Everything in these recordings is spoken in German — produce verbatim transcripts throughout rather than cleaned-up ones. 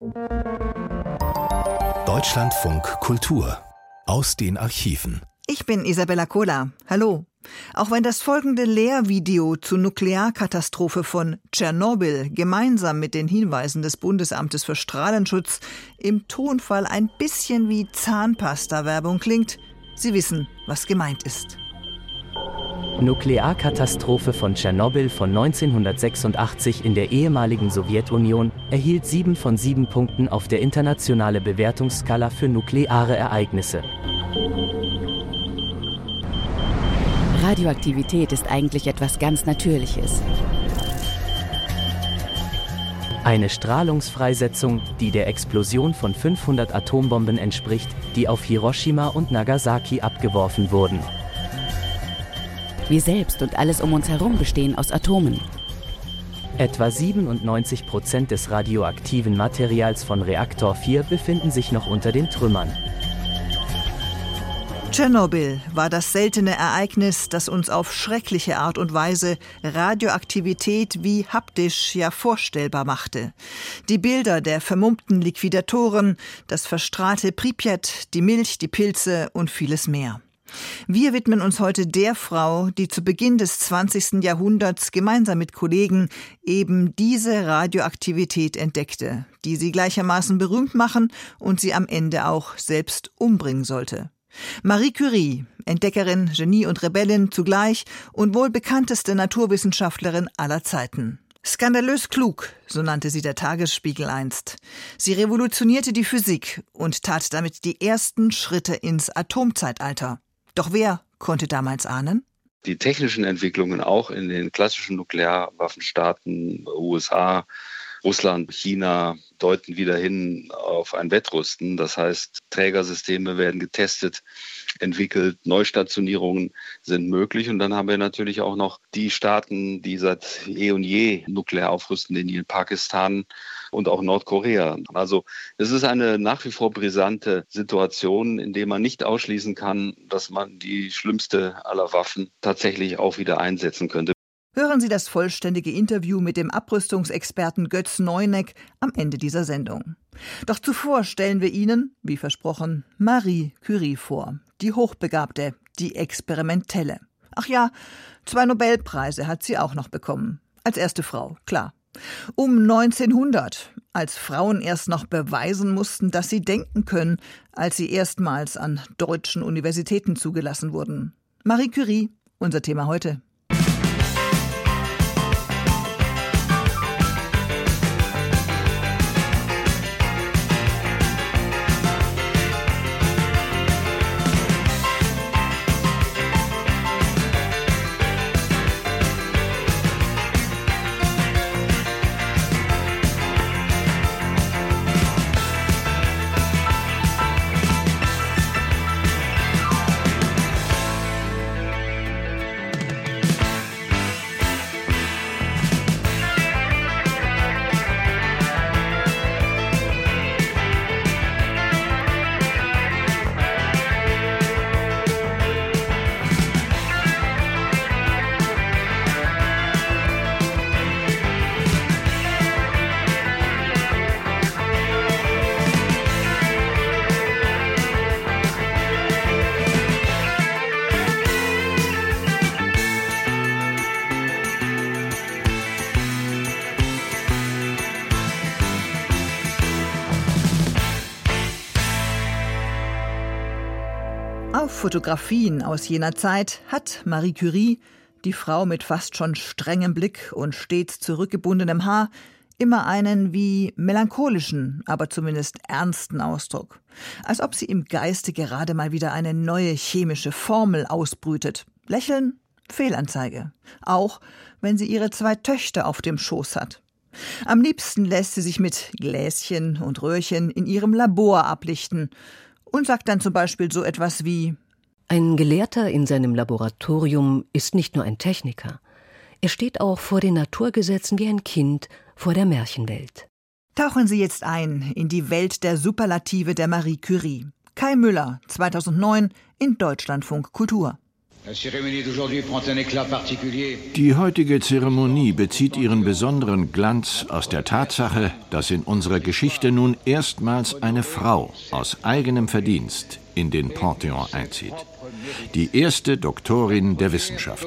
Deutschlandfunk Kultur aus den Archiven. Ich bin Isabella Kola. Hallo. Auch wenn das folgende Lehrvideo zur Nuklearkatastrophe von Tschernobyl gemeinsam mit den Hinweisen des Bundesamtes für Strahlenschutz im Tonfall ein bisschen wie Zahnpasta-Werbung klingt, Sie wissen, was gemeint ist. Nuklearkatastrophe von Tschernobyl von neunzehnhundertsechsundachtzig in der ehemaligen Sowjetunion erhielt sieben von sieben Punkten auf der internationale Bewertungsskala für nukleare Ereignisse. Radioaktivität ist eigentlich etwas ganz Natürliches. Eine Strahlungsfreisetzung, die der Explosion von fünfhundert Atombomben entspricht, die auf Hiroshima und Nagasaki abgeworfen wurden. Wir selbst und alles um uns herum bestehen aus Atomen. Etwa siebenundneunzig Prozent des radioaktiven Materials von Reaktor vier befinden sich noch unter den Trümmern. Tschernobyl war das seltene Ereignis, das uns auf schreckliche Art und Weise Radioaktivität wie haptisch, ja vorstellbar machte. Die Bilder der vermummten Liquidatoren, das verstrahlte Pripyat, die Milch, die Pilze und vieles mehr. Wir widmen uns heute der Frau, die zu Beginn des zwanzigsten Jahrhunderts gemeinsam mit Kollegen eben diese Radioaktivität entdeckte, die sie gleichermaßen berühmt machen und sie am Ende auch selbst umbringen sollte. Marie Curie, Entdeckerin, Genie und Rebellin zugleich und wohl bekannteste Naturwissenschaftlerin aller Zeiten. Skandalös klug, so nannte sie der Tagesspiegel einst. Sie revolutionierte die Physik und tat damit die ersten Schritte ins Atomzeitalter. Doch wer konnte damals ahnen? Die technischen Entwicklungen auch in den klassischen Nuklearwaffenstaaten, U S A, Russland, China, deuten wieder hin auf ein Wettrüsten. Das heißt, Trägersysteme werden getestet, entwickelt, Neustationierungen sind möglich. Und dann haben wir natürlich auch noch die Staaten, die seit eh und je nuklear aufrüsten, Indien, Pakistan und auch Nordkorea. Also es ist eine nach wie vor brisante Situation, in der man nicht ausschließen kann, dass man die schlimmste aller Waffen tatsächlich auch wieder einsetzen könnte. Hören Sie das vollständige Interview mit dem Abrüstungsexperten Götz Neuneck am Ende dieser Sendung. Doch zuvor stellen wir Ihnen, wie versprochen, Marie Curie vor. Die Hochbegabte, die Experimentelle. Ach ja, zwei Nobelpreise hat sie auch noch bekommen. Als erste Frau, klar. Um neunzehnhundert, als Frauen erst noch beweisen mussten, dass sie denken können, als sie erstmals an deutschen Universitäten zugelassen wurden. Marie Curie, unser Thema heute. Auf Fotografien aus jener Zeit hat Marie Curie, die Frau mit fast schon strengem Blick und stets zurückgebundenem Haar, immer einen wie melancholischen, aber zumindest ernsten Ausdruck. Als ob sie im Geiste gerade mal wieder eine neue chemische Formel ausbrütet. Lächeln? Fehlanzeige. Auch wenn sie ihre zwei Töchter auf dem Schoß hat. Am liebsten lässt sie sich mit Gläschen und Röhrchen in ihrem Labor ablichten und sagt dann zum Beispiel so etwas wie: Ein Gelehrter in seinem Laboratorium ist nicht nur ein Techniker. Er steht auch vor den Naturgesetzen wie ein Kind vor der Märchenwelt. Tauchen Sie jetzt ein in die Welt der Superlative der Marie Curie. Kai Müller, zweitausendneun in Deutschlandfunk Kultur. Die heutige Zeremonie bezieht ihren besonderen Glanz aus der Tatsache, dass in unserer Geschichte nun erstmals eine Frau aus eigenem Verdienst in den Panthéon einzieht. Die erste Doktorin der Wissenschaften.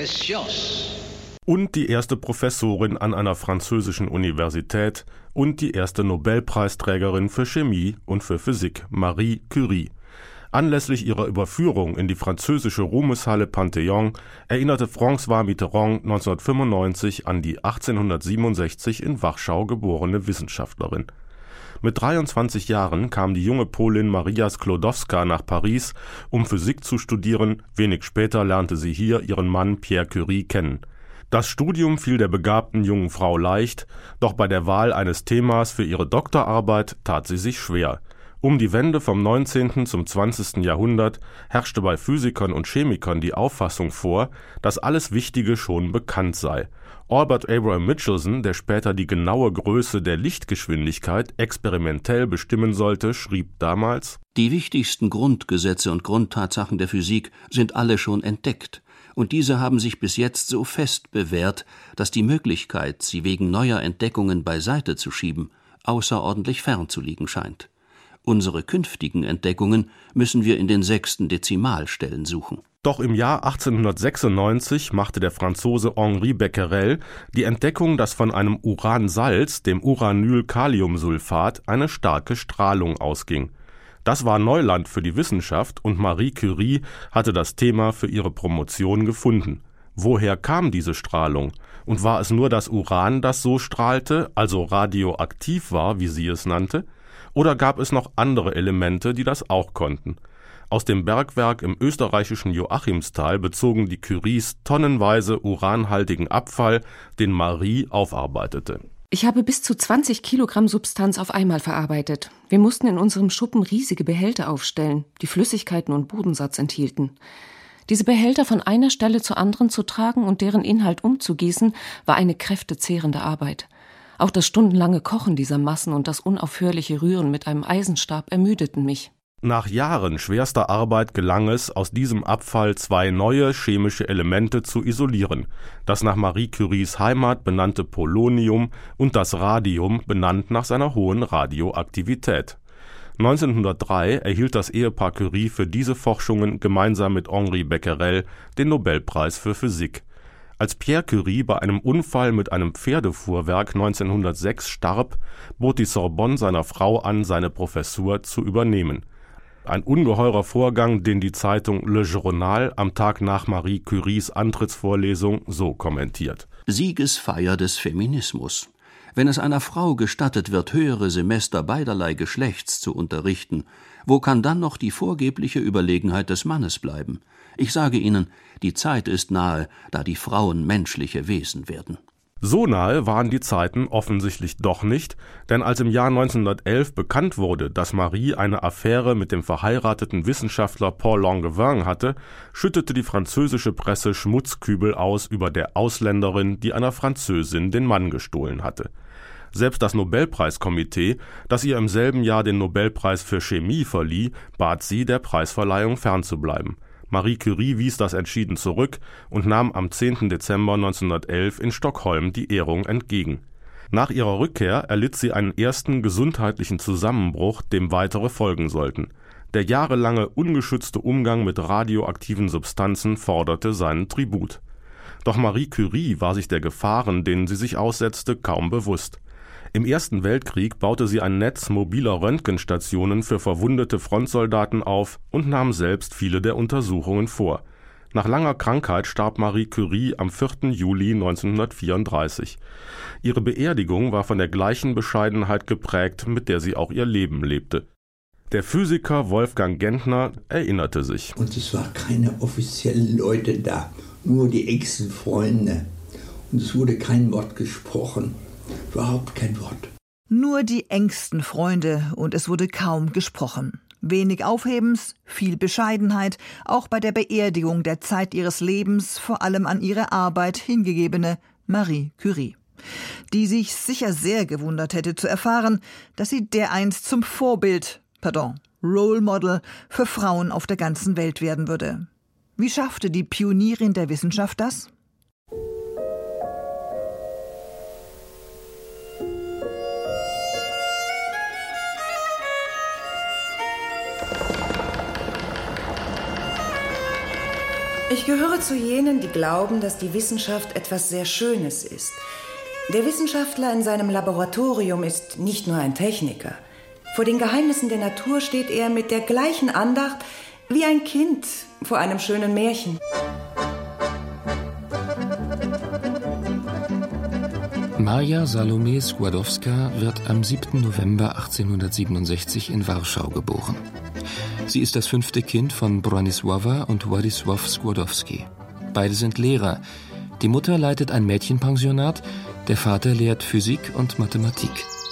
Und die erste Professorin an einer französischen Universität und die erste Nobelpreisträgerin für Chemie und für Physik, Marie Curie. Anlässlich ihrer Überführung in die französische Ruhmeshalle Panthéon erinnerte François Mitterrand neunzehnhundertfünfundneunzig an die achtzehnhundertsiebenundsechzig in Warschau geborene Wissenschaftlerin. Mit dreiundzwanzig Jahren kam die junge Polin Maria Sklodowska nach Paris, um Physik zu studieren. Wenig später lernte sie hier ihren Mann Pierre Curie kennen. Das Studium fiel der begabten jungen Frau leicht, doch bei der Wahl eines Themas für ihre Doktorarbeit tat sie sich schwer. Um die Wende vom neunzehnten zum zwanzigsten Jahrhundert herrschte bei Physikern und Chemikern die Auffassung vor, dass alles Wichtige schon bekannt sei. Albert Abraham Michelson, der später die genaue Größe der Lichtgeschwindigkeit experimentell bestimmen sollte, schrieb damals: Die wichtigsten Grundgesetze und Grundtatsachen der Physik sind alle schon entdeckt, und diese haben sich bis jetzt so fest bewährt, dass die Möglichkeit, sie wegen neuer Entdeckungen beiseite zu schieben, außerordentlich fern zu liegen scheint. Unsere künftigen Entdeckungen müssen wir in den sechsten Dezimalstellen suchen. Doch im Jahr achtzehnhundertsechsundneunzig machte der Franzose Henri Becquerel die Entdeckung, dass von einem Uransalz, dem Uranylkaliumsulfat, eine starke Strahlung ausging. Das war Neuland für die Wissenschaft und Marie Curie hatte das Thema für ihre Promotion gefunden. Woher kam diese Strahlung? Und war es nur das Uran, das so strahlte, also radioaktiv war, wie sie es nannte? Oder gab es noch andere Elemente, die das auch konnten? Aus dem Bergwerk im österreichischen Joachimsthal bezogen die Curies tonnenweise uranhaltigen Abfall, den Marie aufarbeitete. Ich habe bis zu zwanzig Kilogramm Substanz auf einmal verarbeitet. Wir mussten in unserem Schuppen riesige Behälter aufstellen, die Flüssigkeiten und Bodensatz enthielten. Diese Behälter von einer Stelle zur anderen zu tragen und deren Inhalt umzugießen, war eine kräftezehrende Arbeit. Auch das stundenlange Kochen dieser Massen und das unaufhörliche Rühren mit einem Eisenstab ermüdeten mich. Nach Jahren schwerster Arbeit gelang es, aus diesem Abfall zwei neue chemische Elemente zu isolieren. Das nach Marie Curies Heimat benannte Polonium und das Radium, benannt nach seiner hohen Radioaktivität. neunzehnhundertdrei erhielt das Ehepaar Curie für diese Forschungen gemeinsam mit Henri Becquerel den Nobelpreis für Physik. Als Pierre Curie bei einem Unfall mit einem Pferdefuhrwerk neunzehnhundertsechs starb, bot die Sorbonne seiner Frau an, seine Professur zu übernehmen. Ein ungeheurer Vorgang, den die Zeitung Le Journal am Tag nach Marie Curies Antrittsvorlesung so kommentiert: Siegesfeier des Feminismus. Wenn es einer Frau gestattet wird, höhere Semester beiderlei Geschlechts zu unterrichten, wo kann dann noch die vorgebliche Überlegenheit des Mannes bleiben? Ich sage Ihnen, die Zeit ist nahe, da die Frauen menschliche Wesen werden. So nahe waren die Zeiten offensichtlich doch nicht, denn als im Jahr neunzehnhundertelf bekannt wurde, dass Marie eine Affäre mit dem verheirateten Wissenschaftler Paul Langevin hatte, schüttete die französische Presse Schmutzkübel aus über der Ausländerin, die einer Französin den Mann gestohlen hatte. Selbst das Nobelpreiskomitee, das ihr im selben Jahr den Nobelpreis für Chemie verlieh, bat sie, der Preisverleihung fernzubleiben. Marie Curie wies das entschieden zurück und nahm am zehnten Dezember neunzehnhundertelf in Stockholm die Ehrung entgegen. Nach ihrer Rückkehr erlitt sie einen ersten gesundheitlichen Zusammenbruch, dem weitere folgen sollten. Der jahrelange ungeschützte Umgang mit radioaktiven Substanzen forderte seinen Tribut. Doch Marie Curie war sich der Gefahren, denen sie sich aussetzte, kaum bewusst. Im Ersten Weltkrieg baute sie ein Netz mobiler Röntgenstationen für verwundete Frontsoldaten auf und nahm selbst viele der Untersuchungen vor. Nach langer Krankheit starb Marie Curie am vierten Juli neunzehnhundertvierunddreißig. Ihre Beerdigung war von der gleichen Bescheidenheit geprägt, mit der sie auch ihr Leben lebte. Der Physiker Wolfgang Gentner erinnerte sich. Und es waren keine offiziellen Leute da, nur die engsten Freunde. Und es wurde kein Wort gesprochen. Überhaupt kein Wort. Nur die engsten Freunde und es wurde kaum gesprochen. Wenig Aufhebens, viel Bescheidenheit, auch bei der Beerdigung der Zeit ihres Lebens vor allem an ihre Arbeit hingegebene Marie Curie, die sich sicher sehr gewundert hätte zu erfahren, dass sie dereinst zum Vorbild, pardon, Role Model für Frauen auf der ganzen Welt werden würde. Wie schaffte die Pionierin der Wissenschaft das? Ich gehöre zu jenen, die glauben, dass die Wissenschaft etwas sehr Schönes ist. Der Wissenschaftler in seinem Laboratorium ist nicht nur ein Techniker. Vor den Geheimnissen der Natur steht er mit der gleichen Andacht wie ein Kind vor einem schönen Märchen. Maja Salome Skłodowska wird am siebten November achtzehnhundertsiebenundsechzig in Warschau geboren. Sie ist das fünfte Kind von Bronisława und Władysław Skłodowski. Beide sind Lehrer. Die Mutter leitet ein Mädchenpensionat, der Vater lehrt Physik und Mathematik.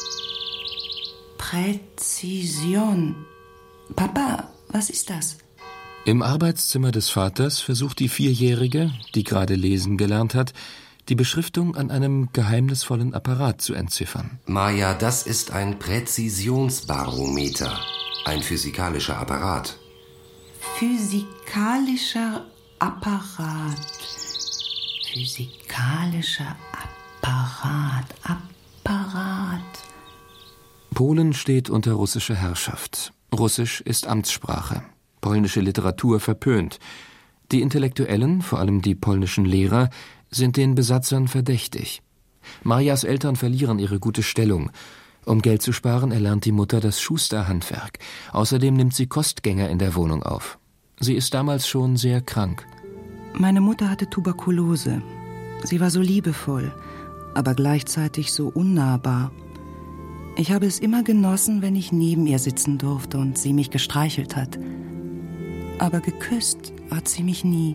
Präzision. Papa, was ist das? Im Arbeitszimmer des Vaters versucht die Vierjährige, die gerade lesen gelernt hat, die Beschriftung an einem geheimnisvollen Apparat zu entziffern. Maja, das ist ein Präzisionsbarometer. Ein physikalischer Apparat. Physikalischer Apparat. Physikalischer Apparat. Apparat. Polen steht unter russischer Herrschaft. Russisch ist Amtssprache. Polnische Literatur verpönt. Die Intellektuellen, vor allem die polnischen Lehrer, sind den Besatzern verdächtig. Majas Eltern verlieren ihre gute Stellung. Um Geld zu sparen, erlernt die Mutter das Schusterhandwerk. Außerdem nimmt sie Kostgänger in der Wohnung auf. Sie ist damals schon sehr krank. Meine Mutter hatte Tuberkulose. Sie war so liebevoll, aber gleichzeitig so unnahbar. Ich habe es immer genossen, wenn ich neben ihr sitzen durfte und sie mich gestreichelt hat. Aber geküsst hat sie mich nie.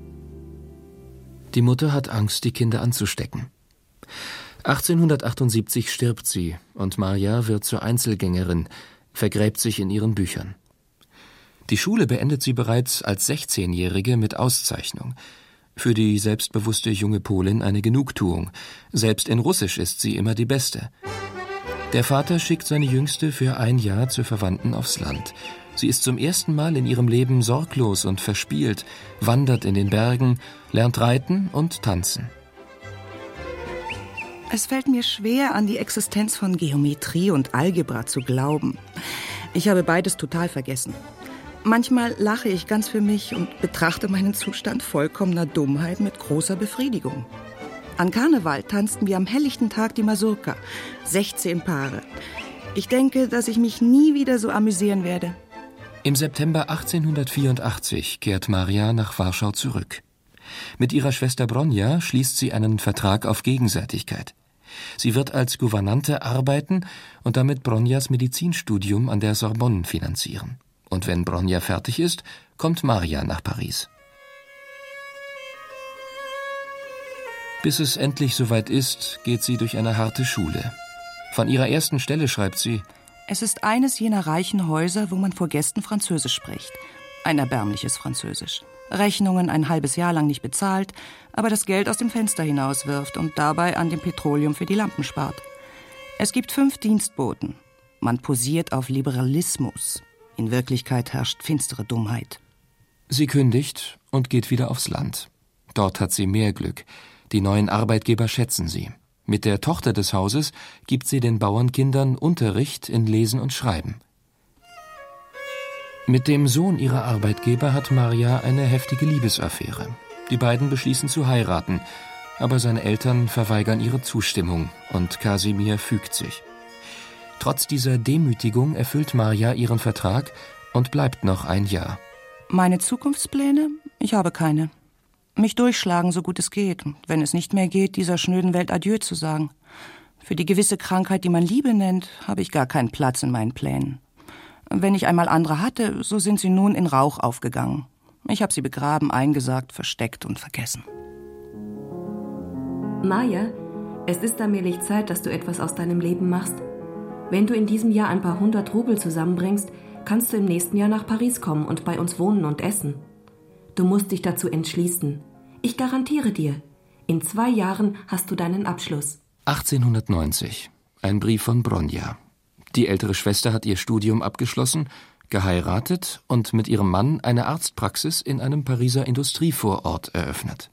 Die Mutter hat Angst, die Kinder anzustecken. achtzehnhundertachtundsiebzig stirbt sie und Maja wird zur Einzelgängerin, vergräbt sich in ihren Büchern. Die Schule beendet sie bereits als sechzehnjährige mit Auszeichnung. Für die selbstbewusste junge Polin eine Genugtuung. Selbst in Russisch ist sie immer die Beste. Der Vater schickt seine Jüngste für ein Jahr zu Verwandten aufs Land. Sie ist zum ersten Mal in ihrem Leben sorglos und verspielt, wandert in den Bergen, lernt reiten und tanzen. Es fällt mir schwer, an die Existenz von Geometrie und Algebra zu glauben. Ich habe beides total vergessen. Manchmal lache ich ganz für mich und betrachte meinen Zustand vollkommener Dummheit mit großer Befriedigung. An Karneval tanzten wir am helllichten Tag die Mazurka. sechzehn Paare. Ich denke, dass ich mich nie wieder so amüsieren werde. Im September achtzehnhundertvierundachtzig kehrt Maja nach Warschau zurück. Mit ihrer Schwester Bronja schließt sie einen Vertrag auf Gegenseitigkeit. Sie wird als Gouvernante arbeiten und damit Bronjas Medizinstudium an der Sorbonne finanzieren. Und wenn Bronja fertig ist, kommt Maja nach Paris. Bis es endlich soweit ist, geht sie durch eine harte Schule. Von ihrer ersten Stelle schreibt sie: Es ist eines jener reichen Häuser, wo man vor Gästen Französisch spricht. Ein erbärmliches Französisch. Rechnungen ein halbes Jahr lang nicht bezahlt, aber das Geld aus dem Fenster hinauswirft und dabei an dem Petroleum für die Lampen spart. Es gibt fünf Dienstboten. Man posiert auf Liberalismus. In Wirklichkeit herrscht finstere Dummheit. Sie kündigt und geht wieder aufs Land. Dort hat sie mehr Glück. Die neuen Arbeitgeber schätzen sie. Mit der Tochter des Hauses gibt sie den Bauernkindern Unterricht in Lesen und Schreiben. Mit dem Sohn ihrer Arbeitgeber hat Maja eine heftige Liebesaffäre. Die beiden beschließen zu heiraten, aber seine Eltern verweigern ihre Zustimmung und Kasimir fügt sich. Trotz dieser Demütigung erfüllt Maja ihren Vertrag und bleibt noch ein Jahr. Meine Zukunftspläne? Ich habe keine. Mich durchschlagen, so gut es geht. Wenn es nicht mehr geht, dieser schnöden Welt Adieu zu sagen. Für die gewisse Krankheit, die man Liebe nennt, habe ich gar keinen Platz in meinen Plänen. Wenn ich einmal andere hatte, so sind sie nun in Rauch aufgegangen. Ich habe sie begraben, eingesargt, versteckt und vergessen. Maja, es ist allmählich Zeit, dass du etwas aus deinem Leben machst. Wenn du in diesem Jahr ein paar hundert Rubel zusammenbringst, kannst du im nächsten Jahr nach Paris kommen und bei uns wohnen und essen. Du musst dich dazu entschließen. Ich garantiere dir, in zwei Jahren hast du deinen Abschluss. achtzehnhundertneunzig. Ein Brief von Bronja. Die ältere Schwester hat ihr Studium abgeschlossen, geheiratet und mit ihrem Mann eine Arztpraxis in einem Pariser Industrievorort eröffnet.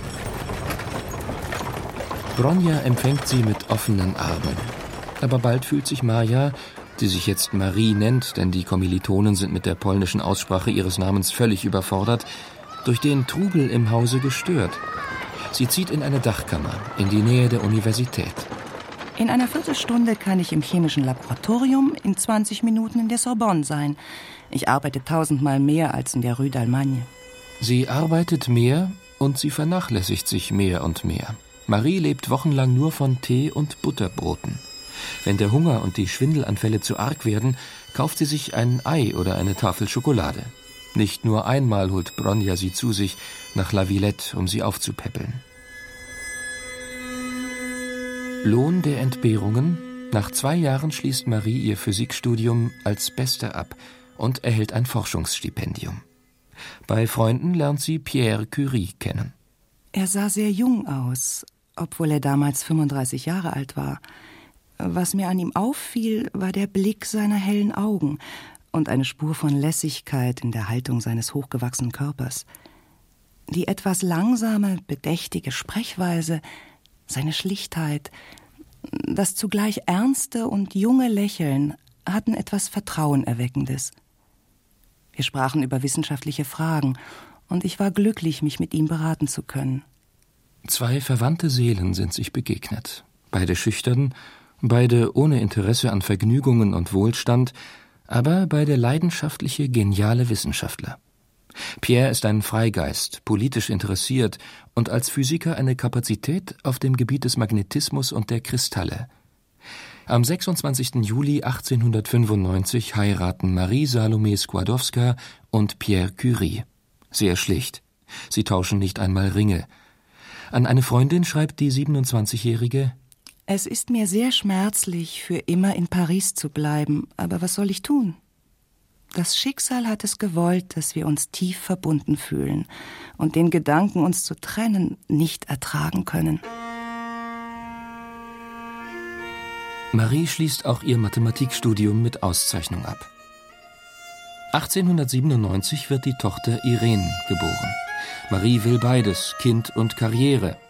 Bronja empfängt sie mit offenen Armen. Aber bald fühlt sich Maja, die sich jetzt Marie nennt, denn die Kommilitonen sind mit der polnischen Aussprache ihres Namens völlig überfordert, durch den Trubel im Hause gestört. Sie zieht in eine Dachkammer, in die Nähe der Universität. In einer Viertelstunde kann ich im chemischen Laboratorium, in zwanzig Minuten in der Sorbonne sein. Ich arbeite tausendmal mehr als in der Rue d'Allemagne. Sie arbeitet mehr und sie vernachlässigt sich mehr und mehr. Marie lebt wochenlang nur von Tee und Butterbroten. Wenn der Hunger und die Schwindelanfälle zu arg werden, kauft sie sich ein Ei oder eine Tafel Schokolade. Nicht nur einmal holt Bronja sie zu sich nach La Villette, um sie aufzupäppeln. Lohn der Entbehrungen: Nach zwei Jahren schließt Marie ihr Physikstudium als Beste ab und erhält ein Forschungsstipendium. Bei Freunden lernt sie Pierre Curie kennen. Er sah sehr jung aus, obwohl er damals fünfunddreißig Jahre alt war. Was mir an ihm auffiel, war der Blick seiner hellen Augen und eine Spur von Lässigkeit in der Haltung seines hochgewachsenen Körpers. Die etwas langsame, bedächtige Sprechweise, seine Schlichtheit, das zugleich ernste und junge Lächeln hatten etwas Vertrauenerweckendes. Wir sprachen über wissenschaftliche Fragen, und ich war glücklich, mich mit ihm beraten zu können. Zwei verwandte Seelen sind sich begegnet. Beide schüchtern, beide ohne Interesse an Vergnügungen und Wohlstand, aber beide leidenschaftliche, geniale Wissenschaftler. Pierre ist ein Freigeist, politisch interessiert und als Physiker eine Kapazität auf dem Gebiet des Magnetismus und der Kristalle. Am sechsundzwanzigsten Juli achtzehnhundertfünfundneunzig heiraten Marie Salome Skłodowska und Pierre Curie. Sehr schlicht. Sie tauschen nicht einmal Ringe. An eine Freundin schreibt die siebenundzwanzigjährige: Es ist mir sehr schmerzlich, für immer in Paris zu bleiben, aber was soll ich tun? Das Schicksal hat es gewollt, dass wir uns tief verbunden fühlen und den Gedanken, uns zu trennen, nicht ertragen können. Marie schließt auch ihr Mathematikstudium mit Auszeichnung ab. achtzehnhundertsiebenundneunzig wird die Tochter Irene geboren. Marie will beides, Kind und Karriere.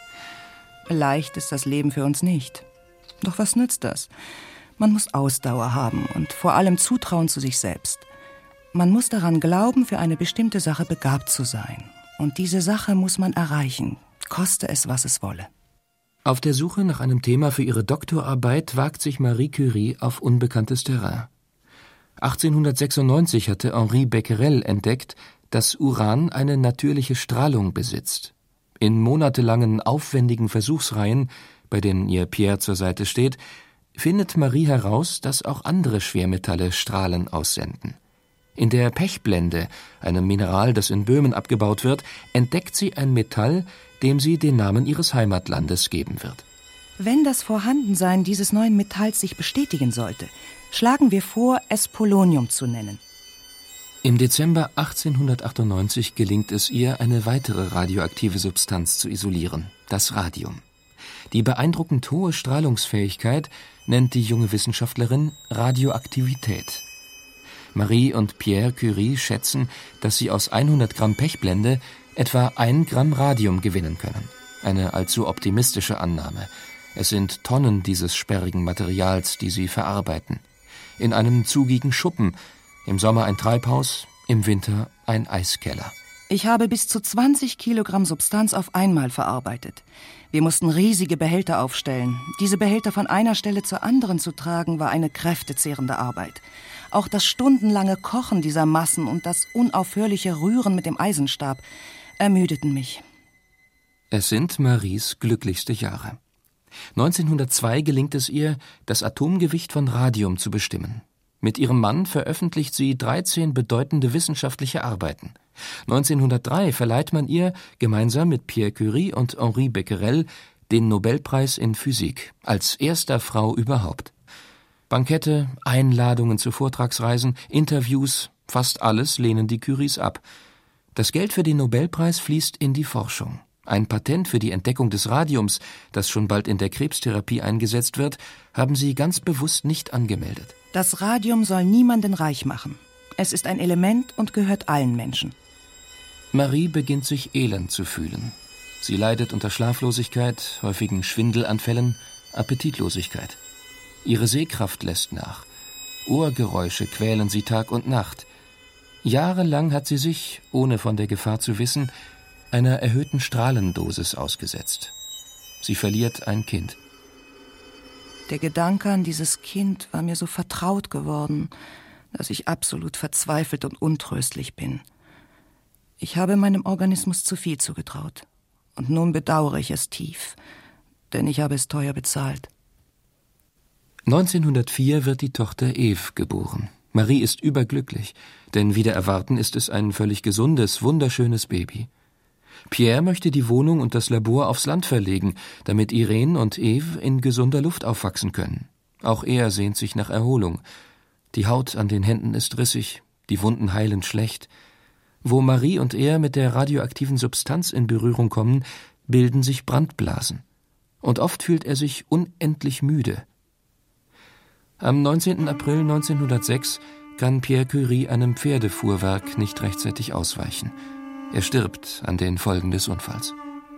Leicht ist das Leben für uns nicht. Doch was nützt das? Man muss Ausdauer haben und vor allem Zutrauen zu sich selbst. Man muss daran glauben, für eine bestimmte Sache begabt zu sein. Und diese Sache muss man erreichen, koste es, was es wolle. Auf der Suche nach einem Thema für ihre Doktorarbeit wagt sich Marie Curie auf unbekanntes Terrain. achtzehnhundertsechsundneunzig hatte Henri Becquerel entdeckt, dass Uran eine natürliche Strahlung besitzt. In monatelangen, aufwendigen Versuchsreihen, bei denen ihr Pierre zur Seite steht, findet Marie heraus, dass auch andere Schwermetalle Strahlen aussenden. In der Pechblende, einem Mineral, das in Böhmen abgebaut wird, entdeckt sie ein Metall, dem sie den Namen ihres Heimatlandes geben wird. Wenn das Vorhandensein dieses neuen Metalls sich bestätigen sollte, schlagen wir vor, es Polonium zu nennen. Im Dezember achtzehnhundertachtundneunzig gelingt es ihr, eine weitere radioaktive Substanz zu isolieren, das Radium. Die beeindruckend hohe Strahlungsfähigkeit nennt die junge Wissenschaftlerin Radioaktivität. Marie und Pierre Curie schätzen, dass sie aus hundert Gramm Pechblende etwa ein Gramm Radium gewinnen können. Eine allzu optimistische Annahme. Es sind Tonnen dieses sperrigen Materials, die sie verarbeiten. In einem zugigen Schuppen, im Sommer ein Treibhaus, im Winter ein Eiskeller. Ich habe bis zu zwanzig Kilogramm Substanz auf einmal verarbeitet. Wir mussten riesige Behälter aufstellen. Diese Behälter von einer Stelle zur anderen zu tragen, war eine kräftezehrende Arbeit. Auch das stundenlange Kochen dieser Massen und das unaufhörliche Rühren mit dem Eisenstab ermüdeten mich. Es sind Maries glücklichste Jahre. neunzehnhundertzwei gelingt es ihr, das Atomgewicht von Radium zu bestimmen. Mit ihrem Mann veröffentlicht sie dreizehn bedeutende wissenschaftliche Arbeiten. neunzehnhundertdrei verleiht man ihr, gemeinsam mit Pierre Curie und Henri Becquerel, den Nobelpreis in Physik, als erster Frau überhaupt. Bankette, Einladungen zu Vortragsreisen, Interviews, fast alles lehnen die Curies ab. Das Geld für den Nobelpreis fließt in die Forschung. Ein Patent für die Entdeckung des Radiums, das schon bald in der Krebstherapie eingesetzt wird, haben sie ganz bewusst nicht angemeldet. Das Radium soll niemanden reich machen. Es ist ein Element und gehört allen Menschen. Marie beginnt sich elend zu fühlen. Sie leidet unter Schlaflosigkeit, häufigen Schwindelanfällen, Appetitlosigkeit. Ihre Sehkraft lässt nach. Ohrgeräusche quälen sie Tag und Nacht. Jahrelang hat sie sich, ohne von der Gefahr zu wissen, einer erhöhten Strahlendosis ausgesetzt. Sie verliert ein Kind. Der Gedanke an dieses Kind war mir so vertraut geworden, dass ich absolut verzweifelt und untröstlich bin. Ich habe meinem Organismus zu viel zugetraut. Und nun bedauere ich es tief, denn ich habe es teuer bezahlt. neunzehnhundertvier wird die Tochter Eve geboren. Marie ist überglücklich, denn wider Erwarten ist es ein völlig gesundes, wunderschönes Baby. Pierre möchte die Wohnung und das Labor aufs Land verlegen, damit Irene und Eve in gesunder Luft aufwachsen können. Auch er sehnt sich nach Erholung. Die Haut an den Händen ist rissig, die Wunden heilen schlecht. Wo Marie und er mit der radioaktiven Substanz in Berührung kommen, bilden sich Brandblasen. Und oft fühlt er sich unendlich müde. Am neunzehnten April neunzehnhundertsechs kann Pierre Curie einem Pferdefuhrwerk nicht rechtzeitig ausweichen. Er stirbt an den Folgen des Unfalls.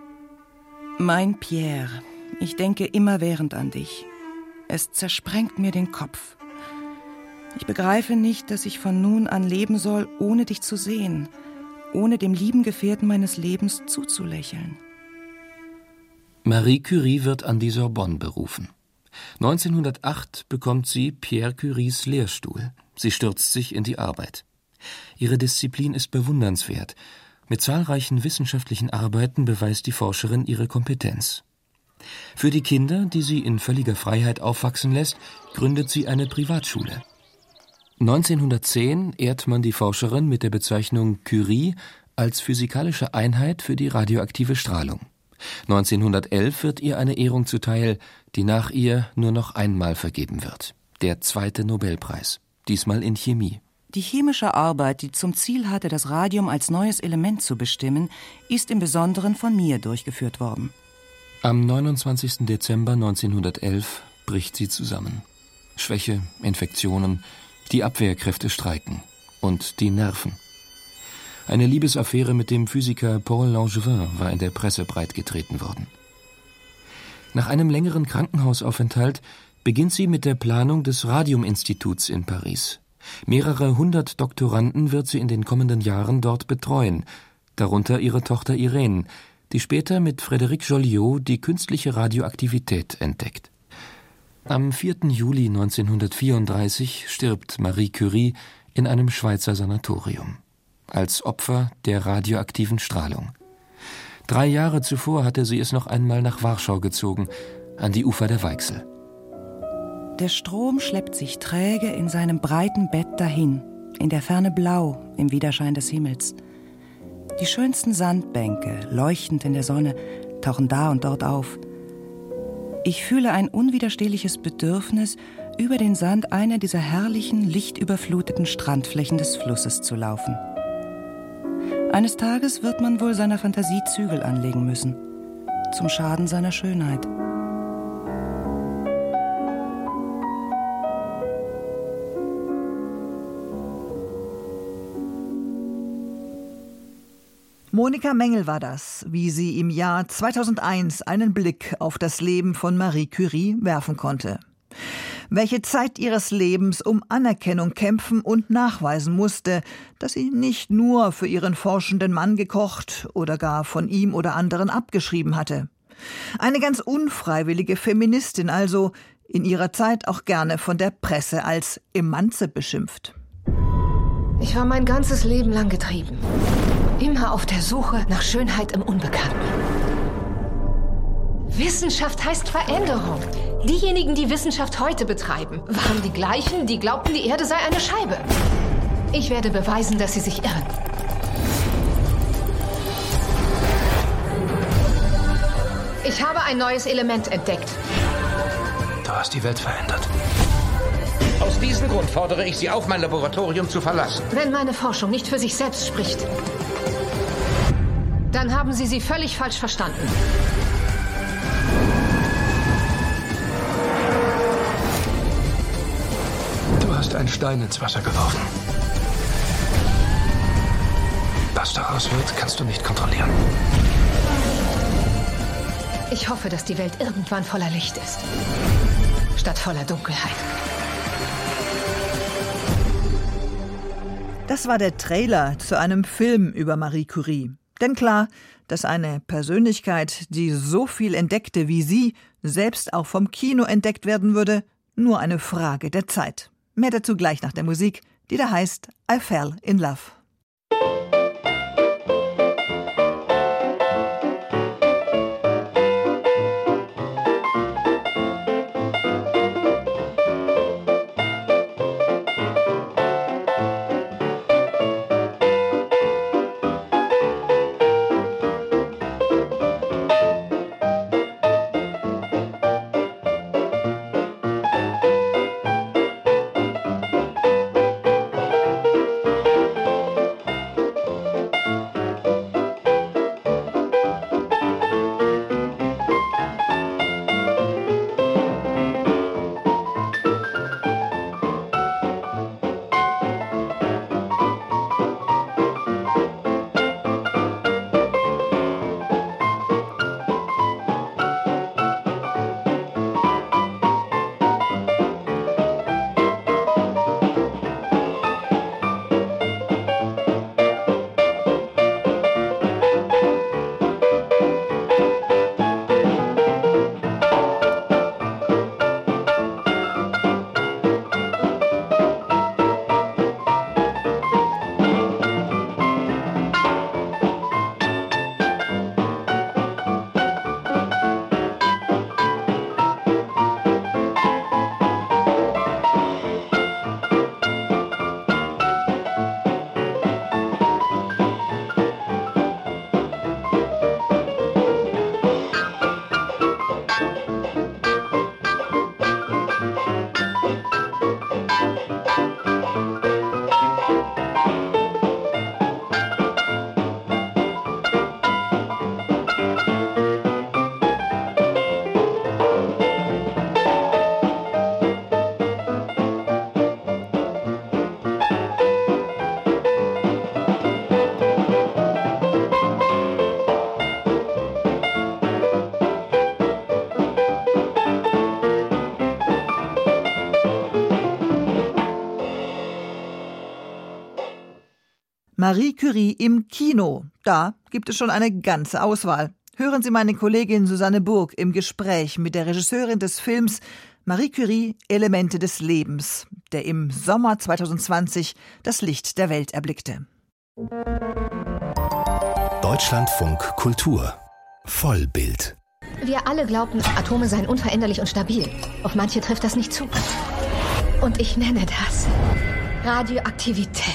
Mein Pierre, ich denke immerwährend an dich. Es zersprengt mir den Kopf. Ich begreife nicht, dass ich von nun an leben soll, ohne dich zu sehen, ohne dem lieben Gefährten meines Lebens zuzulächeln. Marie Curie wird an die Sorbonne berufen. neunzehnhundertacht bekommt sie Pierre Curies Lehrstuhl. Sie stürzt sich in die Arbeit. Ihre Disziplin ist bewundernswert. Mit zahlreichen wissenschaftlichen Arbeiten beweist die Forscherin ihre Kompetenz. Für die Kinder, die sie in völliger Freiheit aufwachsen lässt, gründet sie eine Privatschule. neunzehnhundertzehn ehrt man die Forscherin mit der Bezeichnung Curie als physikalische Einheit für die radioaktive Strahlung. neunzehnhundertelf wird ihr eine Ehrung zuteil, die nach ihr nur noch einmal vergeben wird. Der zweite Nobelpreis, diesmal in Chemie. Die chemische Arbeit, die zum Ziel hatte, das Radium als neues Element zu bestimmen, ist im Besonderen von mir durchgeführt worden. Am neunundzwanzigsten Dezember neunzehnhundertelf bricht sie zusammen. Schwäche, Infektionen, die Abwehrkräfte streiken und die Nerven. Eine Liebesaffäre mit dem Physiker Paul Langevin war in der Presse breitgetreten worden. Nach einem längeren Krankenhausaufenthalt beginnt sie mit der Planung des Radiuminstituts in Paris. Mehrere hundert Doktoranden wird sie in den kommenden Jahren dort betreuen, darunter ihre Tochter Irene, die später mit Frédéric Joliot die künstliche Radioaktivität entdeckt. Am vierten Juli neunzehnhundertvierunddreißig stirbt Marie Curie in einem Schweizer Sanatorium. Als Opfer der radioaktiven Strahlung. Drei Jahre zuvor hatte sie es noch einmal nach Warschau gezogen, an die Ufer der Weichsel. Der Strom schleppt sich träge in seinem breiten Bett dahin, in der Ferne blau im Widerschein des Himmels. Die schönsten Sandbänke, leuchtend in der Sonne, tauchen da und dort auf. Ich fühle ein unwiderstehliches Bedürfnis, über den Sand einer dieser herrlichen, lichtüberfluteten Strandflächen des Flusses zu laufen. Eines Tages wird man wohl seiner Fantasie Zügel anlegen müssen, zum Schaden seiner Schönheit. Monika Mengel war das, wie sie im Jahr zweitausendeins einen Blick auf das Leben von Marie Curie werfen konnte. Welche Zeit ihres Lebens um Anerkennung kämpfen und nachweisen musste, dass sie nicht nur für ihren forschenden Mann gekocht oder gar von ihm oder anderen abgeschrieben hatte. Eine ganz unfreiwillige Feministin also, in ihrer Zeit auch gerne von der Presse als Emanze beschimpft. Ich war mein ganzes Leben lang getrieben. Immer auf der Suche nach Schönheit im Unbekannten. Wissenschaft heißt Veränderung. Diejenigen, die Wissenschaft heute betreiben, waren die gleichen, die glaubten, die Erde sei eine Scheibe. Ich werde beweisen, dass sie sich irren. Ich habe ein neues Element entdeckt. Du hast die Welt verändert. Aus diesem Grund fordere ich Sie auf, mein Laboratorium zu verlassen. Wenn meine Forschung nicht für sich selbst spricht, dann haben Sie sie völlig falsch verstanden. Du hast einen Stein ins Wasser geworfen. Was daraus wird, kannst du nicht kontrollieren. Ich hoffe, dass die Welt irgendwann voller Licht ist, statt voller Dunkelheit. Das war der Trailer zu einem Film über Marie Curie. Denn klar, dass eine Persönlichkeit, die so viel entdeckte wie sie, selbst auch vom Kino entdeckt werden würde, nur eine Frage der Zeit. Mehr dazu gleich nach der Musik, die da heißt I Fell in Love. Marie Curie im Kino. Da gibt es schon eine ganze Auswahl. Hören Sie meine Kollegin Susanne Burg im Gespräch mit der Regisseurin des Films Marie Curie – Elemente des Lebens, der im Sommer zweitausendzwanzig das Licht der Welt erblickte. Deutschlandfunk Kultur Vollbild. Wir alle glaubten, Atome seien unveränderlich und stabil. Auf manche trifft das nicht zu. Und ich nenne das Radioaktivität.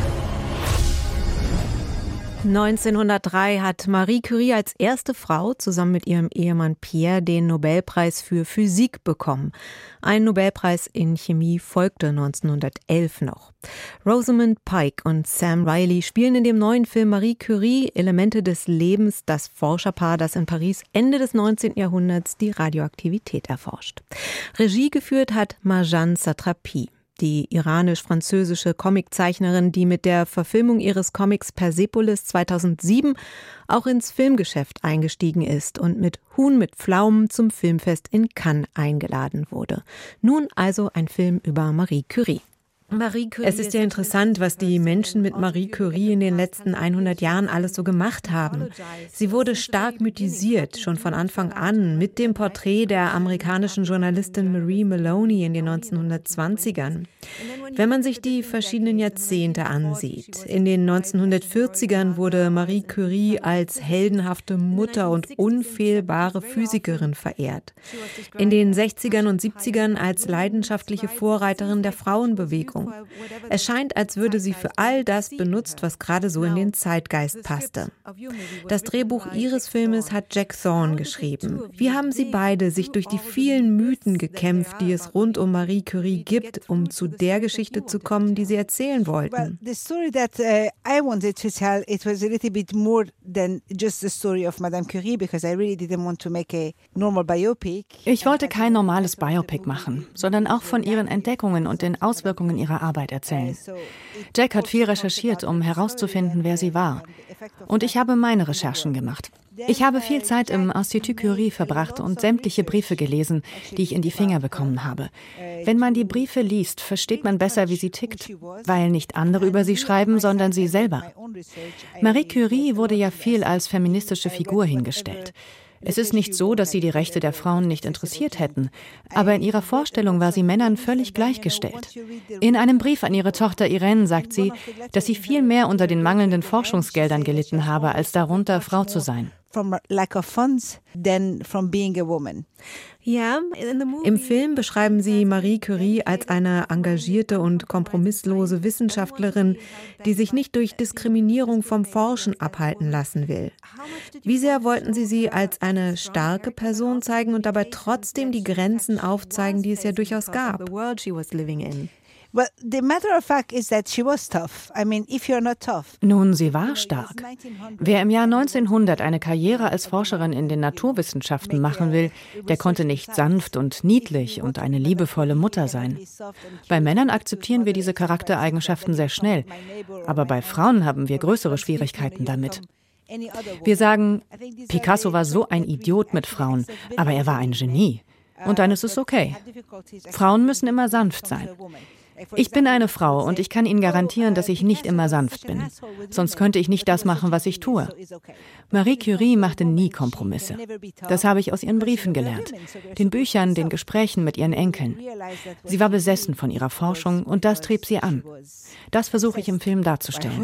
neunzehnhundertdrei hat Marie Curie als erste Frau zusammen mit ihrem Ehemann Pierre den Nobelpreis für Physik bekommen. Ein Nobelpreis in Chemie folgte neunzehnhundertelf noch. Rosamund Pike und Sam Riley spielen in dem neuen Film Marie Curie – Elemente des Lebens das Forscherpaar, das in Paris Ende des neunzehnten Jahrhunderts die Radioaktivität erforscht. Regie geführt hat Marjane Satrapi. Die iranisch-französische Comiczeichnerin, die mit der Verfilmung ihres Comics Persepolis zweitausendsieben auch ins Filmgeschäft eingestiegen ist und mit Huhn mit Pflaumen zum Filmfest in Cannes eingeladen wurde. Nun also ein Film über Marie Curie. Marie Curie es ist ja interessant, was die Menschen mit Marie Curie in den letzten hundert Jahren alles so gemacht haben. Sie wurde stark mythisiert, schon von Anfang an, mit dem Porträt der amerikanischen Journalistin Marie Maloney in den neunzehnhundertzwanzigern. Wenn man sich die verschiedenen Jahrzehnte ansieht, in den neunzehnhundertvierzigern wurde Marie Curie als heldenhafte Mutter und unfehlbare Physikerin verehrt. In den sechzigern und siebzigern als leidenschaftliche Vorreiterin der Frauenbewegung. Es scheint, als würde sie für all das benutzt, was gerade so in den Zeitgeist passte. Das Drehbuch ihres Filmes hat Jack Thorne geschrieben. Wie haben sie beide sich durch die vielen Mythen gekämpft, die es rund um Marie Curie gibt, um zu der Geschichte zu kommen, die sie erzählen wollten? The story that uh, I wanted to tell, it was a little bit more than just the story of Madame Curie, because I really didn't want to make a normal biopic. Ich wollte kein normales Biopic machen, sondern auch von ihren Entdeckungen und den Auswirkungen ihrer ihrer Arbeit erzählen. Jack hat viel recherchiert, um herauszufinden, wer sie war. Und ich habe meine Recherchen gemacht. Ich habe viel Zeit im Institut Curie verbracht und sämtliche Briefe gelesen, die ich in die Finger bekommen habe. Wenn man die Briefe liest, versteht man besser, wie sie tickt, weil nicht andere über sie schreiben, sondern sie selber. Marie Curie wurde ja viel als feministische Figur hingestellt. Es ist nicht so, dass sie die Rechte der Frauen nicht interessiert hätten, aber in ihrer Vorstellung war sie Männern völlig gleichgestellt. In einem Brief an ihre Tochter Irene sagt sie, dass sie viel mehr unter den mangelnden Forschungsgeldern gelitten habe, als darunter, Frau zu sein. Ja, im Film beschreiben sie Marie Curie als eine engagierte und kompromisslose Wissenschaftlerin, die sich nicht durch Diskriminierung vom Forschen abhalten lassen will. Wie sehr wollten sie sie als eine starke Person zeigen und dabei trotzdem die Grenzen aufzeigen, die es ja durchaus gab? Nun, sie war stark. Wer im Jahr neunzehnhundert eine Karriere als Forscherin in den Naturwissenschaften machen will, der konnte nicht sanft und niedlich und eine liebevolle Mutter sein. Bei Männern akzeptieren wir diese Charaktereigenschaften sehr schnell, aber bei Frauen haben wir größere Schwierigkeiten damit. Wir sagen, Picasso war so ein Idiot mit Frauen, aber er war ein Genie. Und dann ist es okay. Frauen müssen immer sanft sein. Ich bin eine Frau und ich kann Ihnen garantieren, dass ich nicht immer sanft bin. Sonst könnte ich nicht das machen, was ich tue. Marie Curie machte nie Kompromisse. Das habe ich aus ihren Briefen gelernt, den Büchern, den Gesprächen mit ihren Enkeln. Sie war besessen von ihrer Forschung und das trieb sie an. Das versuche ich im Film darzustellen.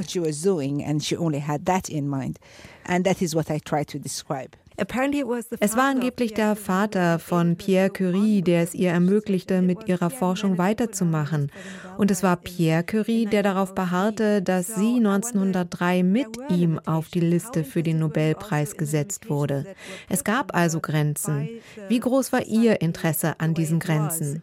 Es war angeblich der Vater von Pierre Curie, der es ihr ermöglichte, mit ihrer Forschung weiterzumachen. Und es war Pierre Curie, der darauf beharrte, dass sie neunzehnhundertdrei mit ihm auf die Liste für den Nobelpreis gesetzt wurde. Es gab also Grenzen. Wie groß war ihr Interesse an diesen Grenzen?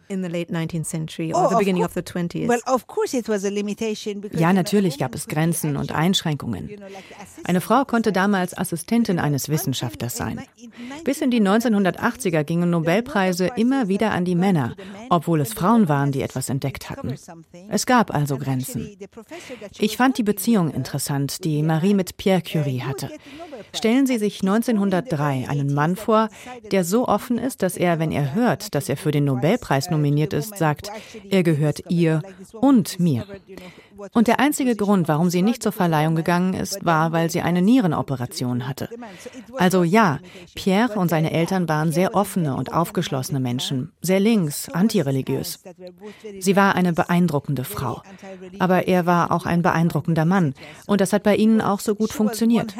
Ja, natürlich gab es Grenzen und Einschränkungen. Eine Frau konnte damals Assistentin eines Wissenschaftlers sein. Bis in die neunzehnhundertachtziger gingen Nobelpreise immer wieder an die Männer, obwohl es Frauen waren, die etwas entdeckt hatten. Es gab also Grenzen. Ich fand die Beziehung interessant, die Marie mit Pierre Curie hatte. Stellen Sie sich neunzehnhundertdrei einen Mann vor, der so offen ist, dass er, wenn er hört, dass er für den Nobelpreis nominiert ist, sagt, er gehört ihr und mir. Und der einzige Grund, warum sie nicht zur Verleihung gegangen ist, war, weil sie eine Nierenoperation hatte. Also ja, Pierre und seine Eltern waren sehr offene und aufgeschlossene Menschen, sehr links, antireligiös. Sie war eine beeindruckende Frau. Aber er war auch ein beeindruckender Mann. Und das hat bei ihnen auch so gut funktioniert.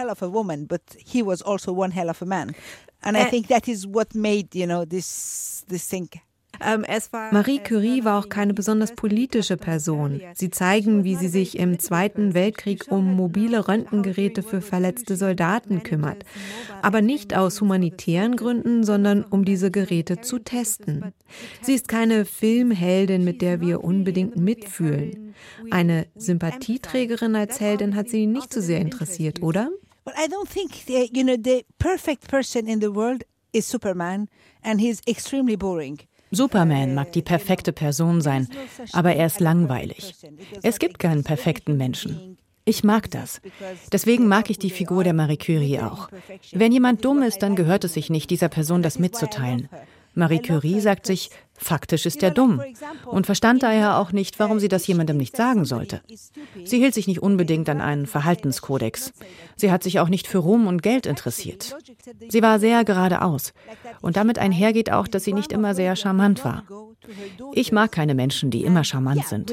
Marie Curie war auch keine besonders politische Person. Sie zeigen, wie sie sich im Zweiten Weltkrieg um mobile Röntgengeräte für verletzte Soldaten kümmert. Aber nicht aus humanitären Gründen, sondern um diese Geräte zu testen. Sie ist keine Filmheldin, mit der wir unbedingt mitfühlen. Eine Sympathieträgerin als Heldin hat sie nicht so sehr interessiert, oder? But I don't think the, you know, the perfect person in the world is Superman, and he's extremely boring. Superman mag die perfekte Person sein, aber er ist langweilig. Es gibt keinen perfekten Menschen. Ich mag das. Deswegen mag ich die Figur der Marie Curie auch. Wenn jemand dumm ist, dann gehört es sich nicht, dieser Person das mitzuteilen. Marie Curie sagt sich, faktisch ist er dumm und verstand daher auch nicht, warum sie das jemandem nicht sagen sollte. Sie hielt sich nicht unbedingt an einen Verhaltenskodex. Sie hat sich auch nicht für Ruhm und Geld interessiert. Sie war sehr geradeaus. Und damit einhergeht auch, dass sie nicht immer sehr charmant war. Ich mag keine Menschen, die immer charmant sind.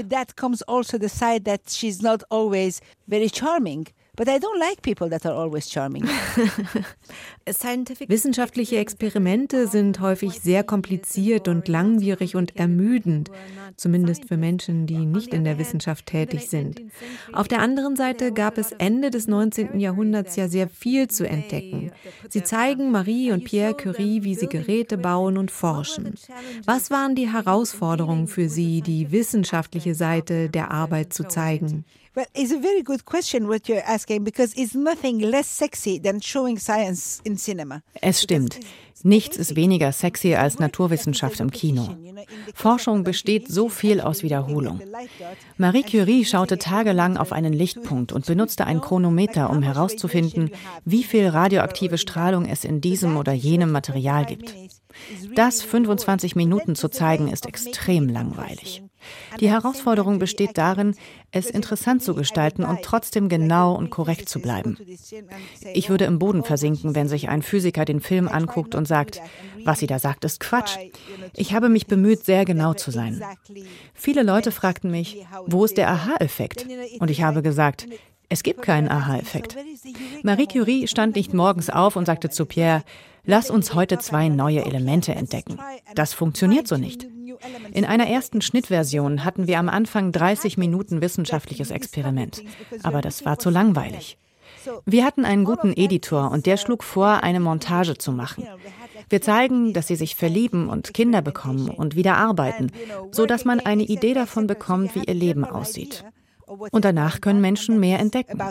But I don't like people that are always charming. Wissenschaftliche Experimente sind häufig sehr kompliziert und langwierig und ermüdend, zumindest für Menschen, die nicht in der Wissenschaft tätig sind. Auf der anderen Seite gab es Ende des neunzehnten Jahrhunderts ja sehr viel zu entdecken. Sie zeigen Marie und Pierre Curie, wie sie Geräte bauen und forschen. Was waren die Herausforderungen für sie, die wissenschaftliche Seite der Arbeit zu zeigen? Well, it's a very good question what you're asking, because it's nothing less sexy than showing science in cinema. Es stimmt. Nichts ist weniger sexy als Naturwissenschaft im Kino. Forschung besteht so viel aus Wiederholung. Marie Curie schaute tagelang auf einen Lichtpunkt und benutzte ein Chronometer, um herauszufinden, wie viel radioaktive Strahlung es in diesem oder jenem Material gibt. Das fünfundzwanzig Minuten zu zeigen, ist extrem langweilig. Die Herausforderung besteht darin, es interessant zu gestalten und trotzdem genau und korrekt zu bleiben. Ich würde im Boden versinken, wenn sich ein Physiker den Film anguckt und sagt, was sie da sagt, ist Quatsch. Ich habe mich bemüht, sehr genau zu sein. Viele Leute fragten mich, wo ist der Aha-Effekt? Und ich habe gesagt, es gibt keinen Aha-Effekt. Marie Curie stand nicht morgens auf und sagte zu Pierre, lass uns heute zwei neue Elemente entdecken. Das funktioniert so nicht. In einer ersten Schnittversion hatten wir am Anfang dreißig Minuten wissenschaftliches Experiment. Aber das war zu langweilig. Wir hatten einen guten Editor und der schlug vor, eine Montage zu machen. Wir zeigen, dass sie sich verlieben und Kinder bekommen und wieder arbeiten, sodass man eine Idee davon bekommt, wie ihr Leben aussieht. Und danach können Menschen mehr entdecken.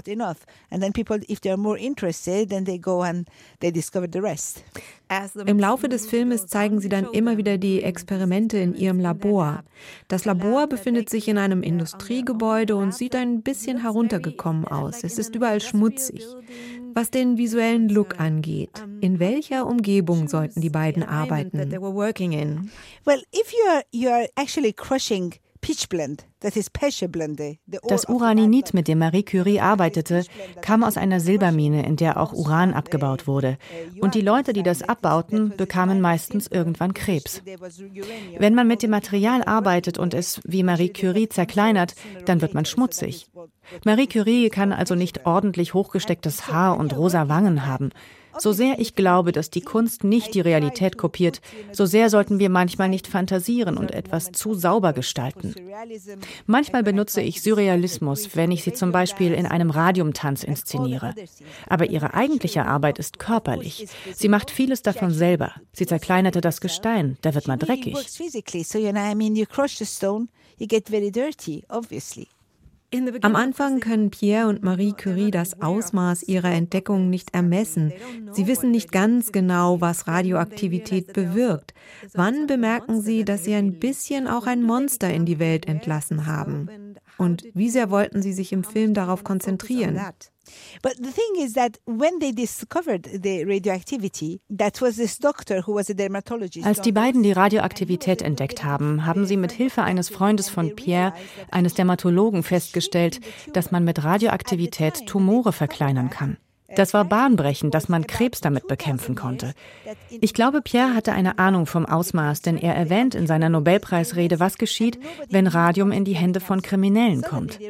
Im Laufe des Filmes zeigen sie dann immer wieder die Experimente in ihrem Labor. Das Labor befindet sich in einem Industriegebäude und sieht ein bisschen heruntergekommen aus. Es ist überall schmutzig. Was den visuellen Look angeht, in welcher Umgebung sollten die beiden arbeiten? Well, if you're you're actually crushing pitchblende, that is Pechblende. Das Uraninit, mit dem Marie Curie arbeitete, kam aus einer Silbermine, in der auch Uran abgebaut wurde. Und die Leute, die das abbauten, bekamen meistens irgendwann Krebs. Wenn man mit dem Material arbeitet und es wie Marie Curie zerkleinert, dann wird man schmutzig. Marie Curie kann also nicht ordentlich hochgestecktes Haar und rosa Wangen haben. So sehr ich glaube, dass die Kunst nicht die Realität kopiert, so sehr sollten wir manchmal nicht fantasieren und etwas zu sauber gestalten. Manchmal benutze ich Surrealismus, wenn ich sie zum Beispiel in einem Radiumtanz inszeniere. Aber ihre eigentliche Arbeit ist körperlich. Sie macht vieles davon selber. Sie zerkleinerte das Gestein, da wird man dreckig. Am Anfang können Pierre und Marie Curie das Ausmaß ihrer Entdeckung nicht ermessen. Sie wissen nicht ganz genau, was Radioaktivität bewirkt. Wann bemerken sie, dass sie ein bisschen auch ein Monster in die Welt entlassen haben? Und wie sehr wollten sie sich im Film darauf konzentrieren? But the thing is that when they discovered the radioactivity, that was this doctor who was a dermatologist. Als die beiden die Radioaktivität entdeckt haben, haben sie mit Hilfe eines Freundes von Pierre, eines Dermatologen, festgestellt, dass man mit Radioaktivität Tumore verkleinern kann. Das war bahnbrechend, dass man Krebs damit bekämpfen konnte. Ich glaube, Pierre hatte eine Ahnung vom Ausmaß, denn er erwähnt in seiner Nobelpreisrede, was geschieht, wenn Radium in die Hände von Kriminellen kommt.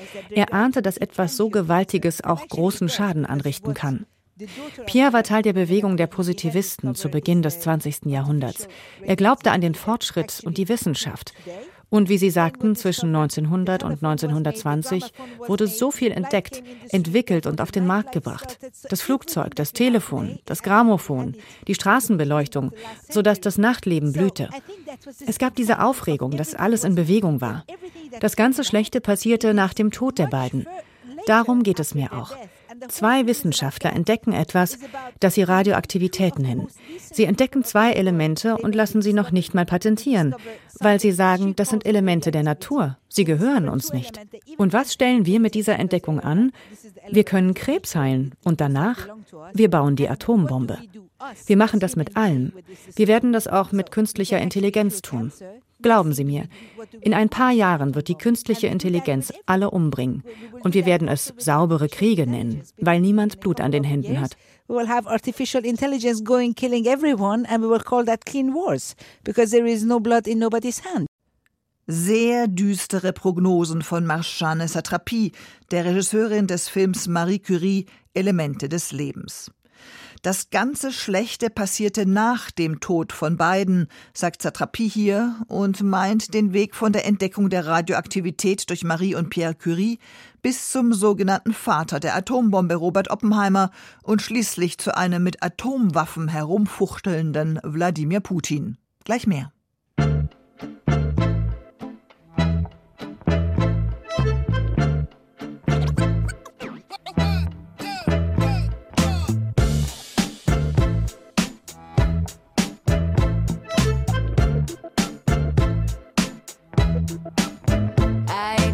Er ahnte, dass etwas so Gewaltiges auch großen Schaden anrichten kann. Pierre war Teil der Bewegung der Positivisten zu Beginn des zwanzigsten Jahrhunderts. Er glaubte an den Fortschritt und die Wissenschaft. Und wie Sie sagten, zwischen neunzehnhundert und neunzehnhundertzwanzig wurde so viel entdeckt, entwickelt und auf den Markt gebracht. Das Flugzeug, das Telefon, das Grammophon, die Straßenbeleuchtung, sodass das Nachtleben blühte. Es gab diese Aufregung, dass alles in Bewegung war. Das ganze Schlechte passierte nach dem Tod der beiden. Darum geht es mir auch. Zwei Wissenschaftler entdecken etwas, das sie Radioaktivität nennen. Sie entdecken zwei Elemente und lassen sie noch nicht mal patentieren, weil sie sagen, das sind Elemente der Natur. Sie gehören uns nicht. Und was stellen wir mit dieser Entdeckung an? Wir können Krebs heilen. Und danach? Wir bauen die Atombombe. Wir machen das mit allem. Wir werden das auch mit künstlicher Intelligenz tun. Glauben Sie mir, in ein paar Jahren wird die künstliche Intelligenz alle umbringen. Und wir werden es saubere Kriege nennen, weil niemand Blut an den Händen hat. We will have artificial intelligence going killing everyone and we will call that clean wars because there is no blood in nobody's hand. Sehr düstere Prognosen von Marjane Satrapi, der Regisseurin des Films Marie Curie, Elemente des Lebens. Das ganze Schlechte passierte nach dem Tod von beiden, sagt Satrapi hier und meint den Weg von der Entdeckung der Radioaktivität durch Marie und Pierre Curie bis zum sogenannten Vater der Atombombe Robert Oppenheimer und schließlich zu einem mit Atomwaffen herumfuchtelnden Wladimir Putin. Gleich mehr.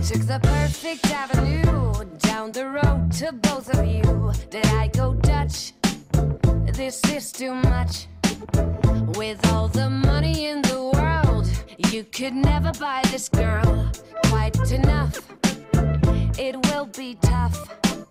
took the perfect avenue down the road to both of you. Did I go Dutch? This is too much. With all the money in the world, you could never buy this girl quite enough. It will be tough.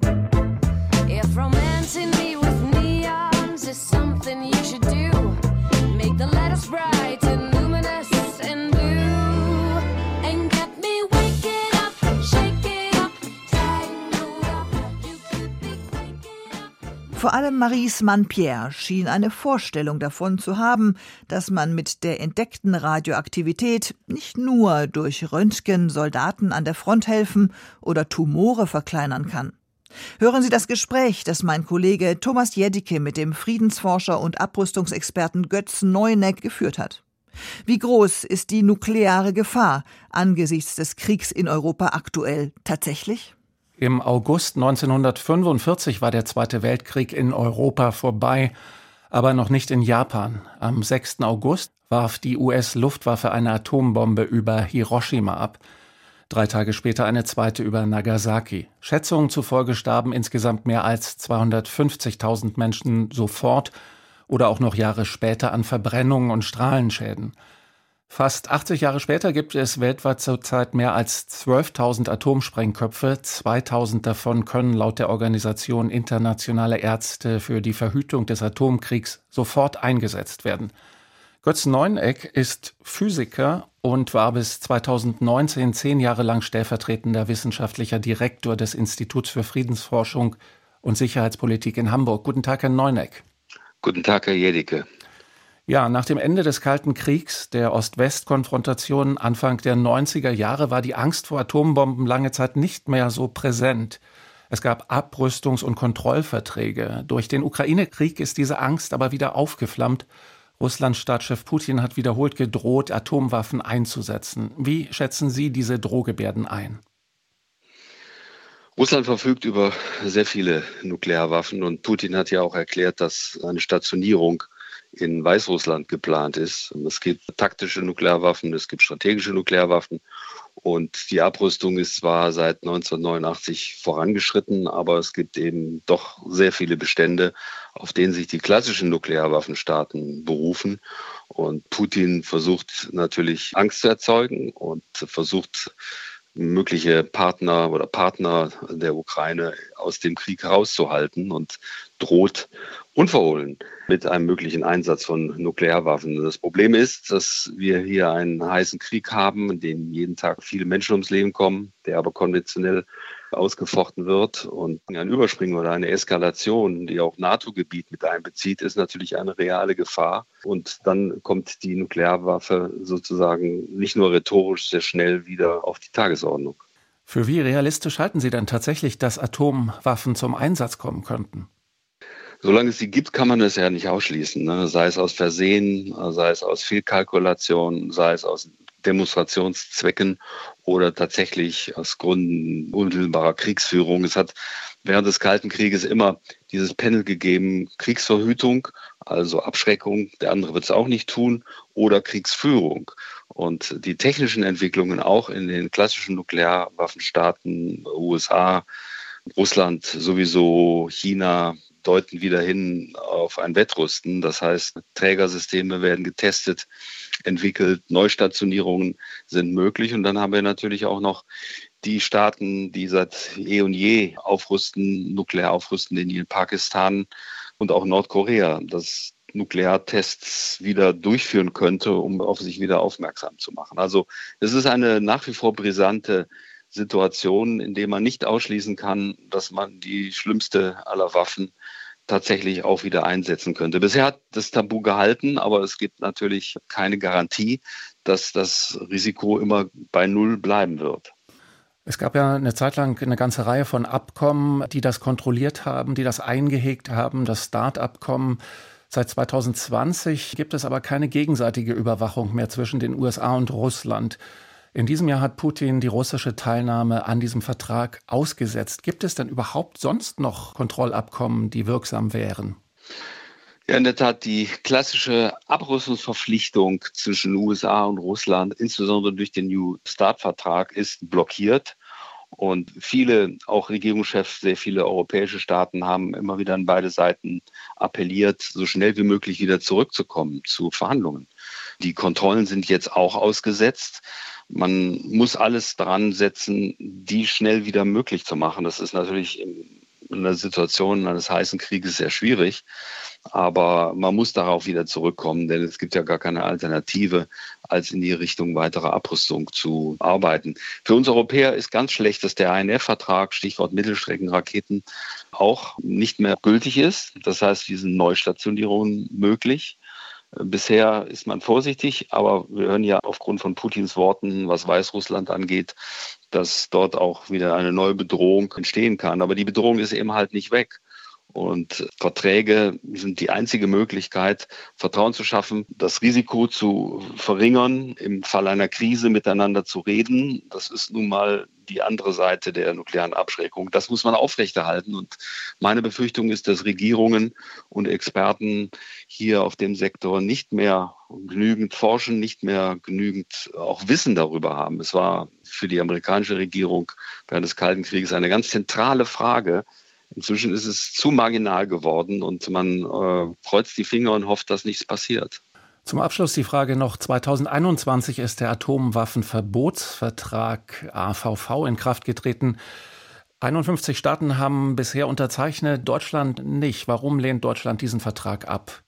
If romancing me with neons is something you should do, make the letters bright and luminous and blue, and get me waking up, shaking up, tangled up. You could be waking up. Vor allem Maries Mann Pierre schien eine Vorstellung davon zu haben, dass man mit der entdeckten Radioaktivität nicht nur durch Röntgen Soldaten an der Front helfen oder Tumore verkleinern kann. Hören Sie das Gespräch, das mein Kollege Thomas Jedicke mit dem Friedensforscher und Abrüstungsexperten Götz Neuneck geführt hat. Wie groß ist die nukleare Gefahr angesichts des Kriegs in Europa aktuell tatsächlich? Im August neunzehnhundertfünfundvierzig war der Zweite Weltkrieg in Europa vorbei, aber noch nicht in Japan. Am sechsten August warf die U S-Luftwaffe eine Atombombe über Hiroshima ab. Drei Tage später eine zweite über Nagasaki. Schätzungen zufolge starben insgesamt mehr als zweihundertfünfzigtausend Menschen sofort oder auch noch Jahre später an Verbrennungen und Strahlenschäden. Fast achtzig Jahre später gibt es weltweit zurzeit mehr als zwölftausend Atomsprengköpfe. zweitausend davon können laut der Organisation Internationale Ärzte für die Verhütung des Atomkriegs sofort eingesetzt werden. Götz Neuneck ist Physiker und war bis zweitausendneunzehn zehn Jahre lang stellvertretender wissenschaftlicher Direktor des Instituts für Friedensforschung und Sicherheitspolitik in Hamburg. Guten Tag, Herr Neuneck. Guten Tag, Herr Jedicke. Ja, nach dem Ende des Kalten Kriegs, der Ost-West-Konfrontation Anfang der neunziger Jahre, war die Angst vor Atombomben lange Zeit nicht mehr so präsent. Es gab Abrüstungs- und Kontrollverträge. Durch den Ukraine-Krieg ist diese Angst aber wieder aufgeflammt. Russlands Staatschef Putin hat wiederholt gedroht, Atomwaffen einzusetzen. Wie schätzen Sie diese Drohgebärden ein? Russland verfügt über sehr viele Nuklearwaffen und Putin hat ja auch erklärt, dass eine Stationierung in Weißrussland geplant ist. Es gibt taktische Nuklearwaffen, es gibt strategische Nuklearwaffen und die Abrüstung ist zwar seit neunzehnhundertneunundachtzig vorangeschritten, aber es gibt eben doch sehr viele Bestände, auf denen sich die klassischen Nuklearwaffenstaaten berufen. Und Putin versucht natürlich Angst zu erzeugen und versucht mögliche Partner oder Partner der Ukraine aus dem Krieg herauszuhalten und droht unverhohlen mit einem möglichen Einsatz von Nuklearwaffen. Das Problem ist, dass wir hier einen heißen Krieg haben, in dem jeden Tag viele Menschen ums Leben kommen, der aber konventionell ausgefochten wird. Und ein Überspringen oder eine Eskalation, die auch NATO-Gebiet mit einbezieht, ist natürlich eine reale Gefahr. Und dann kommt die Nuklearwaffe sozusagen nicht nur rhetorisch sehr schnell wieder auf die Tagesordnung. Für wie realistisch halten Sie denn tatsächlich, dass Atomwaffen zum Einsatz kommen könnten? Solange es sie gibt, kann man das ja nicht ausschließen, ne? Sei es aus Versehen, sei es aus Fehlkalkulation, sei es aus Demonstrationszwecken oder tatsächlich aus Gründen unmittelbarer Kriegsführung. Es hat während des Kalten Krieges immer dieses Panel gegeben, Kriegsverhütung, also Abschreckung, der andere wird es auch nicht tun, oder Kriegsführung. Und die technischen Entwicklungen auch in den klassischen Nuklearwaffenstaaten, U S A, Russland sowieso, China, deuten wieder hin auf ein Wettrüsten. Das heißt, Trägersysteme werden getestet, entwickelt, Neustationierungen sind möglich. Und dann haben wir natürlich auch noch die Staaten, die seit eh und je aufrüsten, nuklear aufrüsten, in Pakistan und auch Nordkorea, das Nukleartests wieder durchführen könnte, um auf sich wieder aufmerksam zu machen. Also es ist eine nach wie vor brisante Situation, in der man nicht ausschließen kann, dass man die schlimmste aller Waffen tatsächlich auch wieder einsetzen könnte. Bisher hat das Tabu gehalten, aber es gibt natürlich keine Garantie, dass das Risiko immer bei Null bleiben wird. Es gab ja eine Zeit lang eine ganze Reihe von Abkommen, die das kontrolliert haben, die das eingehegt haben, das START-Abkommen. Seit zweitausendzwanzig gibt es aber keine gegenseitige Überwachung mehr zwischen den U S A und Russland. In diesem Jahr hat Putin die russische Teilnahme an diesem Vertrag ausgesetzt. Gibt es denn überhaupt sonst noch Kontrollabkommen, die wirksam wären? Ja, in der Tat, die klassische Abrüstungsverpflichtung zwischen U S A und Russland, insbesondere durch den New START-Vertrag, ist blockiert. Und viele, auch Regierungschefs, sehr viele europäische Staaten haben immer wieder an beide Seiten appelliert, so schnell wie möglich wieder zurückzukommen zu Verhandlungen. Die Kontrollen sind jetzt auch ausgesetzt. Man muss alles dran setzen, die schnell wieder möglich zu machen. Das ist natürlich in einer Situation eines heißen Krieges sehr schwierig. Aber man muss darauf wieder zurückkommen, denn es gibt ja gar keine Alternative, als in die Richtung weiterer Abrüstung zu arbeiten. Für uns Europäer ist ganz schlecht, dass der I N F-Vertrag, Stichwort Mittelstreckenraketen, auch nicht mehr gültig ist. Das heißt, diese Neustationierungen möglich. Bisher ist man vorsichtig, aber wir hören ja aufgrund von Putins Worten, was Weißrussland angeht, dass dort auch wieder eine neue Bedrohung entstehen kann. Aber die Bedrohung ist eben halt nicht weg. Und Verträge sind die einzige Möglichkeit, Vertrauen zu schaffen, das Risiko zu verringern, im Fall einer Krise miteinander zu reden. Das ist nun mal die andere Seite der nuklearen Abschreckung. Das muss man aufrechterhalten. Und meine Befürchtung ist, dass Regierungen und Experten hier auf dem Sektor nicht mehr genügend forschen, nicht mehr genügend auch Wissen darüber haben. Es war für die amerikanische Regierung während des Kalten Krieges eine ganz zentrale Frage. Inzwischen ist es zu marginal geworden und man äh, kreuzt die Finger und hofft, dass nichts passiert. Zum Abschluss die Frage noch. zweitausendeinundzwanzig ist der Atomwaffenverbotsvertrag A V V in Kraft getreten. einundfünfzig Staaten haben bisher unterzeichnet, Deutschland nicht. Warum lehnt Deutschland diesen Vertrag ab?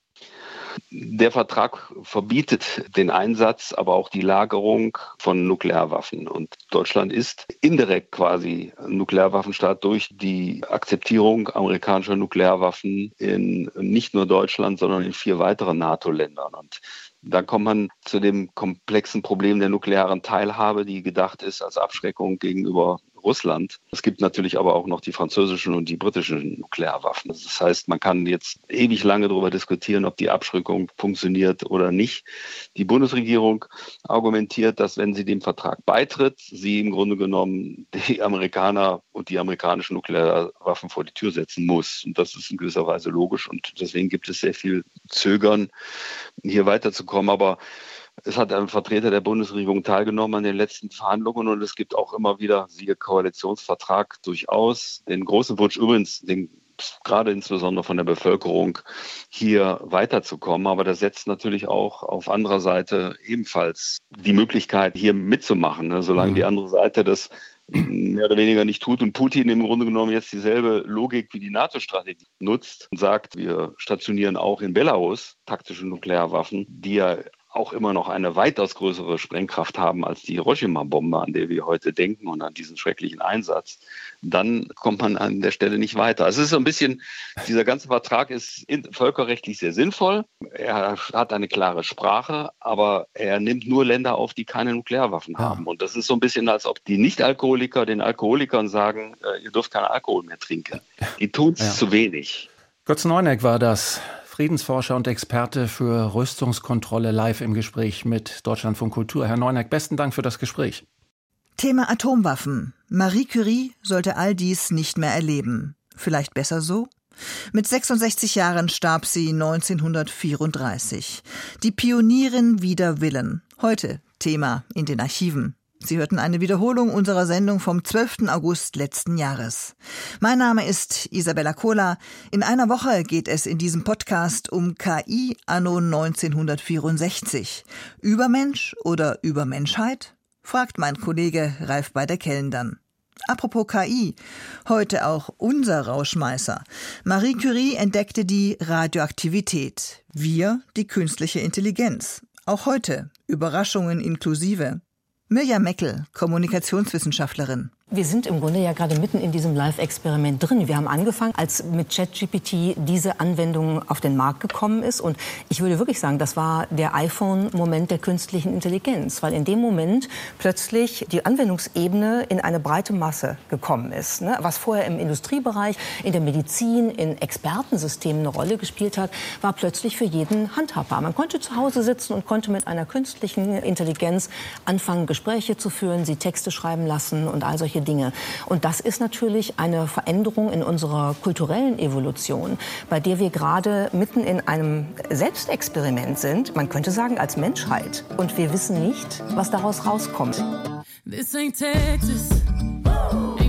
Der Vertrag verbietet den Einsatz, aber auch die Lagerung von Nuklearwaffen. Und Deutschland ist indirekt quasi Nuklearwaffenstaat durch die Akzeptierung amerikanischer Nuklearwaffen in nicht nur Deutschland, sondern in vier weiteren NATO-Ländern. Und da kommt man zu dem komplexen Problem der nuklearen Teilhabe, die gedacht ist als Abschreckung gegenüber Russland. Es gibt natürlich aber auch noch die französischen und die britischen Nuklearwaffen. Das heißt, man kann jetzt ewig lange darüber diskutieren, ob die Abschreckung funktioniert oder nicht. Die Bundesregierung argumentiert, dass wenn sie dem Vertrag beitritt, sie im Grunde genommen die Amerikaner und die amerikanischen Nuklearwaffen vor die Tür setzen muss. Und das ist in gewisser Weise logisch. Und deswegen gibt es sehr viel Zögern, hier weiterzukommen. Aber es hat ein Vertreter der Bundesregierung teilgenommen an den letzten Verhandlungen und es gibt auch immer wieder, siehe Koalitionsvertrag, durchaus den großen Wunsch, übrigens den, gerade insbesondere von der Bevölkerung, hier weiterzukommen. Aber das setzt natürlich auch auf anderer Seite ebenfalls die Möglichkeit, hier mitzumachen, ne? Solange mhm. die andere Seite das mehr oder weniger nicht tut und Putin im Grunde genommen jetzt dieselbe Logik wie die NATO-Strategie nutzt und sagt, wir stationieren auch in Belarus taktische Nuklearwaffen, die ja auch immer noch eine weitaus größere Sprengkraft haben als die Hiroshima-Bombe, an der wir heute denken und an diesen schrecklichen Einsatz, dann kommt man an der Stelle nicht weiter. Also es ist so ein bisschen, dieser ganze Vertrag ist völkerrechtlich sehr sinnvoll. Er hat eine klare Sprache, aber er nimmt nur Länder auf, die keine Nuklearwaffen ja. haben. Und das ist so ein bisschen, als ob die Nicht-Alkoholiker den Alkoholikern sagen, ihr dürft keinen Alkohol mehr trinken. Die tun es ja. zu wenig. Götz Neuneck war das. Friedensforscher und Experte für Rüstungskontrolle, live im Gespräch mit Deutschlandfunk Kultur. Herr Neuneck, besten Dank für das Gespräch. Thema Atomwaffen. Marie Curie sollte all dies nicht mehr erleben. Vielleicht besser so? Mit sechsundsechzig Jahren starb sie neunzehnhundertvierunddreißig. Die Pionierin wider Willen. Heute Thema in den Archiven. Sie hörten eine Wiederholung unserer Sendung vom zwölften August letzten Jahres. Mein Name ist Isabella Kohler. In einer Woche geht es in diesem Podcast um K I anno neunzehnhundertvierundsechzig. Übermensch oder Übermenschheit? Fragt mein Kollege Ralf Beider-Kellen dann. Apropos K I, heute auch unser Rauschmeißer. Marie Curie entdeckte die Radioaktivität. Wir die künstliche Intelligenz. Auch heute Überraschungen inklusive. Mirjam Meckel, Kommunikationswissenschaftlerin. Wir sind im Grunde ja gerade mitten in diesem Live-Experiment drin. Wir haben angefangen, als mit ChatGPT diese Anwendung auf den Markt gekommen ist. Und ich würde wirklich sagen, das war der iPhone-Moment der künstlichen Intelligenz. Weil in dem Moment plötzlich die Anwendungsebene in eine breite Masse gekommen ist. Ne? Was vorher im Industriebereich, in der Medizin, in Expertensystemen eine Rolle gespielt hat, war plötzlich für jeden handhabbar. Man konnte zu Hause sitzen und konnte mit einer künstlichen Intelligenz anfangen, Gespräche zu führen, sie Texte schreiben lassen und all solche Dinge. Und das ist natürlich eine Veränderung in unserer kulturellen Evolution, bei der wir gerade mitten in einem Selbstexperiment sind, man könnte sagen als Menschheit. Und wir wissen nicht, was daraus rauskommt. This ain't Texas.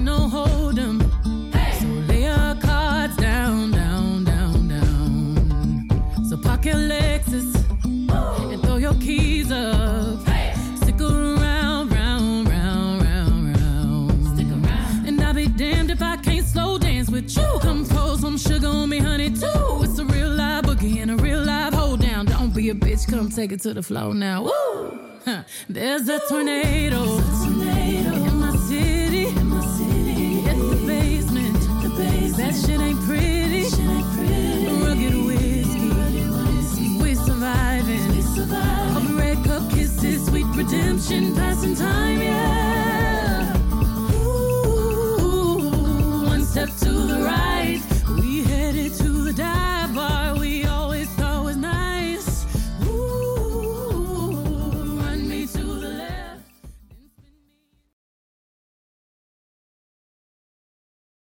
damned if I can't slow dance with you. Come pour some sugar on me, honey, too. It's a real live boogie and a real live hold down. Don't be a bitch, come take it to the floor now. Woo! Huh. There's a tornado, There's a tornado. In my city. In my city. It's the basement. The basement. That shit ain't pretty. Shit ain't pretty. Rugged whiskey. Rugged whiskey. We surviving. We surviving. Red cup kisses, sweet redemption, passing time, yeah.